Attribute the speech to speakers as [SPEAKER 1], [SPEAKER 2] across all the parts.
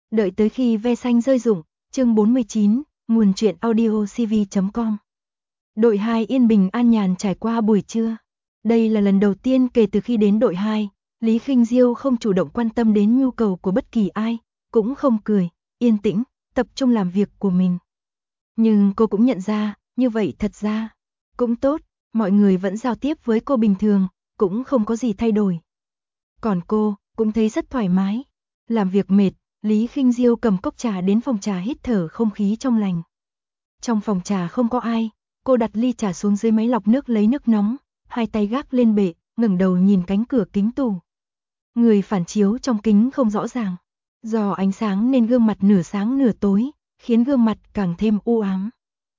[SPEAKER 1] Đợi tới khi ve xanh rơi rụng, chương 49, nguồn truyện audio cv.com. Đội 2 yên bình an nhàn trải qua buổi trưa. Đây là lần đầu tiên kể từ khi đến đội 2, Lý Khinh Diêu không chủ động quan tâm đến nhu cầu của bất kỳ ai, cũng không cười, yên tĩnh, tập trung làm việc của mình. Nhưng cô cũng nhận ra, như vậy thật ra cũng tốt, mọi người vẫn giao tiếp với cô bình thường, cũng không có gì thay đổi. Còn cô cũng thấy rất thoải mái. Làm việc mệt, Lý Khinh Diêu cầm cốc trà đến phòng trà hít thở không khí trong lành. Trong phòng trà không có ai, cô đặt ly trà xuống dưới máy lọc nước lấy nước nóng, hai tay gác lên bệ, ngẩng đầu nhìn cánh cửa kính tủ. Người phản chiếu trong kính không rõ ràng, do ánh sáng nên gương mặt nửa sáng nửa tối, khiến gương mặt càng thêm u ám.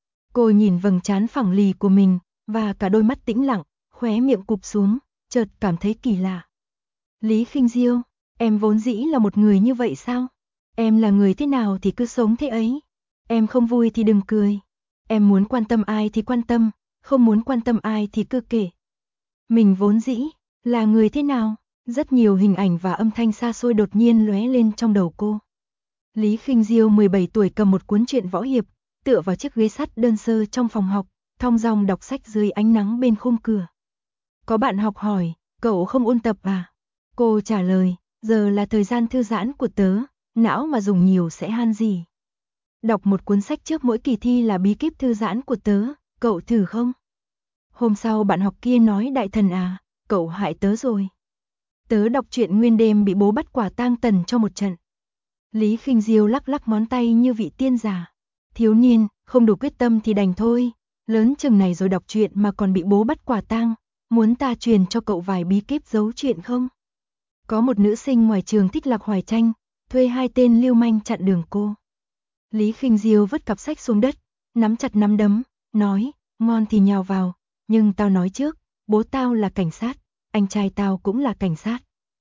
[SPEAKER 1] Cô nhìn vầng trán phẳng lì của mình, và cả đôi mắt tĩnh lặng, khóe miệng cụp xuống, chợt cảm thấy kỳ lạ. Lý Khinh Diêu, em vốn dĩ là một người như vậy sao? Em là người thế nào thì cứ sống thế ấy. Em không vui thì đừng cười. Em muốn quan tâm ai thì quan tâm, không muốn quan tâm ai thì cứ kể. Mình vốn dĩ là người thế nào? Rất nhiều hình ảnh và âm thanh xa xôi đột nhiên lóe lên trong đầu cô. Lý Khinh Diêu 17 tuổi cầm một cuốn truyện võ hiệp, tựa vào chiếc ghế sắt đơn sơ trong phòng học, thong dong đọc sách dưới ánh nắng bên khung cửa. Có bạn học hỏi, cậu không ôn tập à? Cô trả lời, giờ là thời gian thư giãn của tớ, não mà dùng nhiều sẽ han gì. Đọc một cuốn sách trước mỗi kỳ thi là bí kíp thư giãn của tớ, cậu thử không? Hôm sau bạn học kia nói đại thần à, cậu hại tớ rồi. Tớ đọc truyện nguyên đêm bị bố bắt quả tang tần cho một trận. Lý Khinh Diêu lắc lắc ngón tay như vị tiên giả. Thiếu niên, không đủ quyết tâm thì đành thôi, lớn chừng này rồi đọc truyện mà còn bị bố bắt quả tang, muốn ta truyền cho cậu vài bí kíp giấu truyện không? Có một nữ sinh ngoài trường thích Lạc Hoài Tranh, thuê hai tên lưu manh chặn đường cô. Lý Khinh Diêu vứt cặp sách xuống đất, nắm chặt nắm đấm, nói, ngon thì nhào vào, nhưng tao nói trước, bố tao là cảnh sát, anh trai tao cũng là cảnh sát.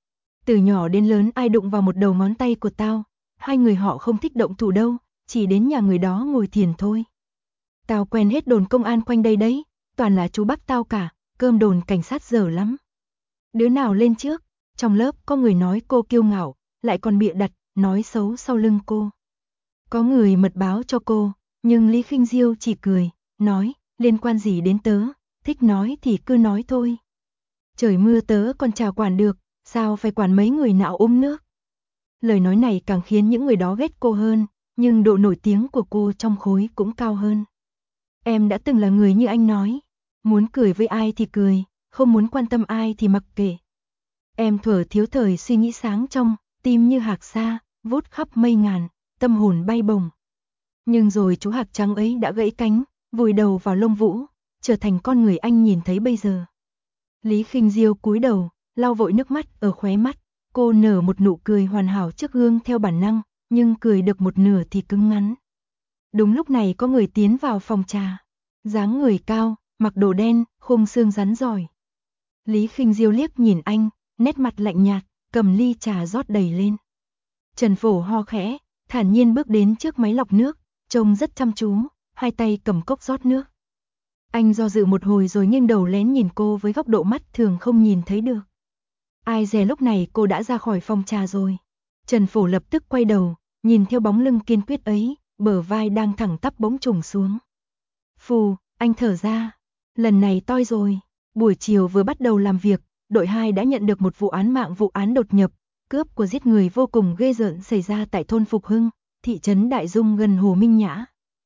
[SPEAKER 1] Từ nhỏ đến lớn ai đụng vào một đầu ngón tay của tao, hai người họ không thích động thủ đâu, chỉ đến nhà người đó ngồi thiền thôi. Tao quen hết đồn công an quanh đây đấy, toàn là chú bác tao cả, cơm đồn cảnh sát dở lắm. Đứa nào lên trước? Trong lớp có người nói cô kiêu ngạo, lại còn bịa đặt, nói xấu sau lưng cô. Có người mật báo cho cô, nhưng Lý Khinh Diêu chỉ cười, nói, liên quan gì đến tớ, thích nói thì cứ nói thôi. Trời mưa tớ còn chả quản được, sao phải quản mấy người nạo nước. Lời nói này càng khiến những người đó ghét cô hơn, nhưng độ nổi tiếng của cô trong khối cũng cao hơn. Em đã từng là người như anh nói, muốn cười với ai thì cười, không muốn quan tâm ai thì mặc kệ. Em thuở thiếu thời suy nghĩ sáng trong, tim như hạc sa, vút khắp mây ngàn, tâm hồn bay bổng. Nhưng rồi chú hạc trắng ấy đã gãy cánh, vùi đầu vào lông vũ, trở thành con người anh nhìn thấy bây giờ. Lý Khinh Diêu cúi đầu, lau vội nước mắt ở khóe mắt, cô nở một nụ cười hoàn hảo trước gương theo bản năng, nhưng cười được một nửa thì cứng ngắn. Đúng lúc này có người tiến vào phòng trà, dáng người cao, mặc đồ đen, khung xương rắn giỏi. Lý Khinh Diêu liếc nhìn anh, nét mặt lạnh nhạt, cầm ly trà rót đầy lên. Trần Phổ ho khẽ, thản nhiên bước đến trước máy lọc nước, trông rất chăm chú, hai tay cầm cốc rót nước. Anh do dự một hồi rồi nghiêng đầu lén nhìn cô với góc độ mắt thường không nhìn thấy được. Ai dè lúc này cô đã ra khỏi phòng trà rồi. Trần Phổ lập tức quay đầu, nhìn theo bóng lưng kiên quyết ấy, bờ vai đang thẳng tắp bỗng trùng xuống. Phù, anh thở ra, lần này toi rồi. Buổi chiều vừa bắt đầu làm việc, đội 2 đã nhận được một vụ án đột nhập, cướp của giết người vô cùng ghê rợn xảy ra tại thôn Phục Hưng, thị trấn Đại Dung gần Hồ Minh Nhã.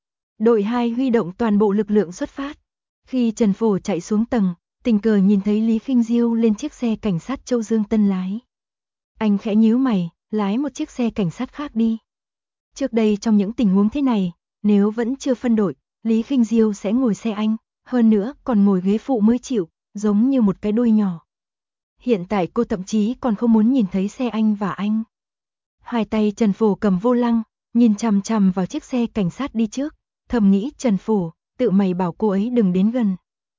[SPEAKER 1] Đội 2 huy động toàn bộ lực lượng xuất phát. Khi Trần Phổ chạy xuống tầng, tình cờ nhìn thấy Lý Khinh Diêu lên chiếc xe cảnh sát Châu Dương Tân lái. Anh khẽ nhíu mày, lái một chiếc xe cảnh sát khác đi. Trước đây trong những tình huống thế này, nếu vẫn chưa phân đội, Lý Khinh Diêu sẽ ngồi xe anh, hơn nữa còn ngồi ghế phụ mới chịu, giống như một cái đuôi nhỏ. Hiện tại cô thậm chí còn không muốn nhìn thấy xe anh và anh. Hai tay Trần Phổ cầm vô lăng, nhìn chằm chằm vào chiếc xe cảnh sát đi trước, thầm nghĩ Trần Phổ, tự mày bảo cô ấy đừng đến gần.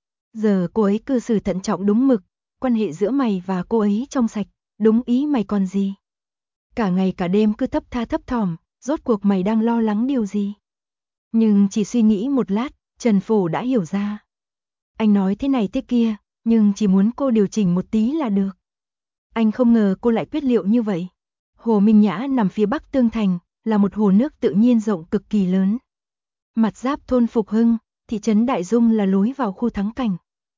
[SPEAKER 1] Giờ cô ấy cư xử thận trọng đúng mực, quan hệ giữa mày và cô ấy trong sạch, đúng ý mày còn gì. Cả ngày cả đêm cứ thấp tha thấp thỏm, rốt cuộc mày đang lo lắng điều gì. Nhưng chỉ suy nghĩ một lát, Trần Phổ đã hiểu ra. Anh nói thế này thế kia, nhưng chỉ muốn cô điều chỉnh một tí là được. Anh không ngờ cô lại quyết liệu như vậy. Hồ Minh Nhã nằm phía bắc Tương Thành, là một hồ nước tự nhiên rộng cực kỳ lớn. Mặt giáp thôn Phục Hưng, thị trấn Đại Dung là lối vào khu thắng cảnh.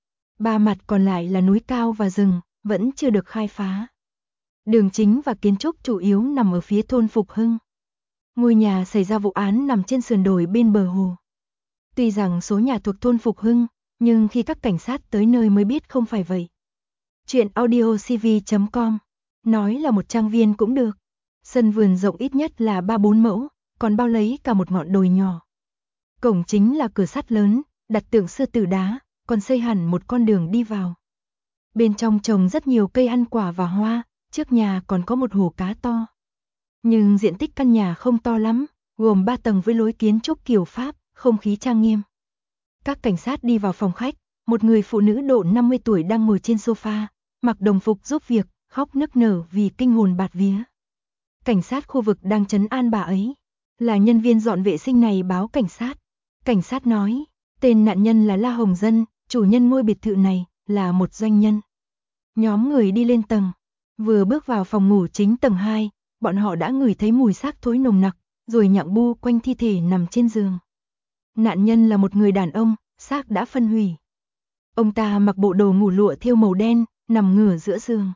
[SPEAKER 1] Ba mặt còn lại là núi cao và rừng, vẫn chưa được khai phá. Đường chính và kiến trúc chủ yếu nằm ở phía thôn Phục Hưng. Ngôi nhà xảy ra vụ án nằm trên sườn đồi bên bờ hồ. Tuy rằng số nhà thuộc thôn Phục Hưng, nhưng khi các cảnh sát tới nơi mới biết không phải vậy. Chuyện audiocv.com nói là một trang viên cũng được. Sân vườn rộng ít nhất là 3-4 mẫu, còn bao lấy cả một ngọn đồi nhỏ. Cổng chính là cửa sắt lớn, đặt tượng sư tử đá, còn xây hẳn một con đường đi vào. Bên trong trồng rất nhiều cây ăn quả và hoa, trước nhà còn có một hồ cá to. Nhưng diện tích căn nhà không to lắm, gồm 3 tầng với lối kiến trúc kiểu Pháp, không khí trang nghiêm. Các cảnh sát đi vào phòng khách, một người phụ nữ độ 50 tuổi đang ngồi trên sofa, mặc đồng phục giúp việc, khóc nức nở vì kinh hồn bạt vía. Cảnh sát khu vực đang trấn an bà ấy, là nhân viên dọn vệ sinh này báo cảnh sát. Cảnh sát nói, tên nạn nhân là La Hồng Dân, chủ nhân ngôi biệt thự này, là một doanh nhân. Nhóm người đi lên tầng, vừa bước vào phòng ngủ chính tầng 2, bọn họ đã ngửi thấy mùi xác thối nồng nặc, rồi nhặng bu quanh thi thể nằm trên giường. Nạn nhân là một người đàn ông, xác đã phân hủy. Ông ta mặc bộ đồ ngủ lụa thêu màu đen, nằm ngửa giữa giường.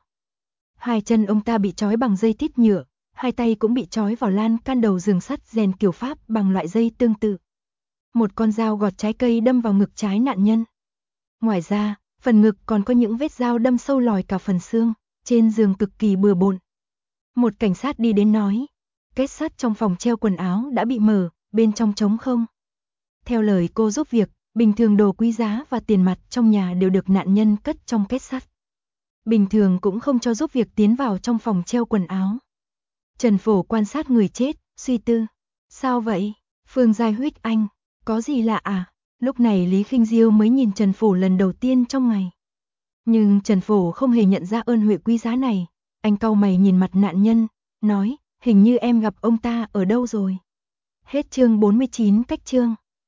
[SPEAKER 1] Hai chân ông ta bị trói bằng dây thít nhựa, hai tay cũng bị trói vào lan can đầu giường sắt rèn kiểu Pháp bằng loại dây tương tự. Một con dao gọt trái cây đâm vào ngực trái nạn nhân. Ngoài ra, phần ngực còn có những vết dao đâm sâu lòi cả phần xương, trên giường cực kỳ bừa bộn. Một cảnh sát đi đến nói, kết sắt trong phòng treo quần áo đã bị mở, bên trong trống không. Theo lời cô giúp việc, bình thường đồ quý giá và tiền mặt trong nhà đều được nạn nhân cất trong kết sắt. Bình thường cũng không cho giúp việc tiến vào trong phòng treo quần áo. Trần Phổ quan sát người chết, suy tư. Sao vậy? Phương Giai Huých Anh, có gì lạ à? Lúc này Lý Khinh Diêu mới nhìn Trần Phổ lần đầu tiên trong ngày. Nhưng Trần Phổ không hề nhận ra ơn huệ quý giá này. Anh cau mày nhìn mặt nạn nhân, nói, hình như em gặp ông ta ở đâu rồi. Hết chương 49 cách chương.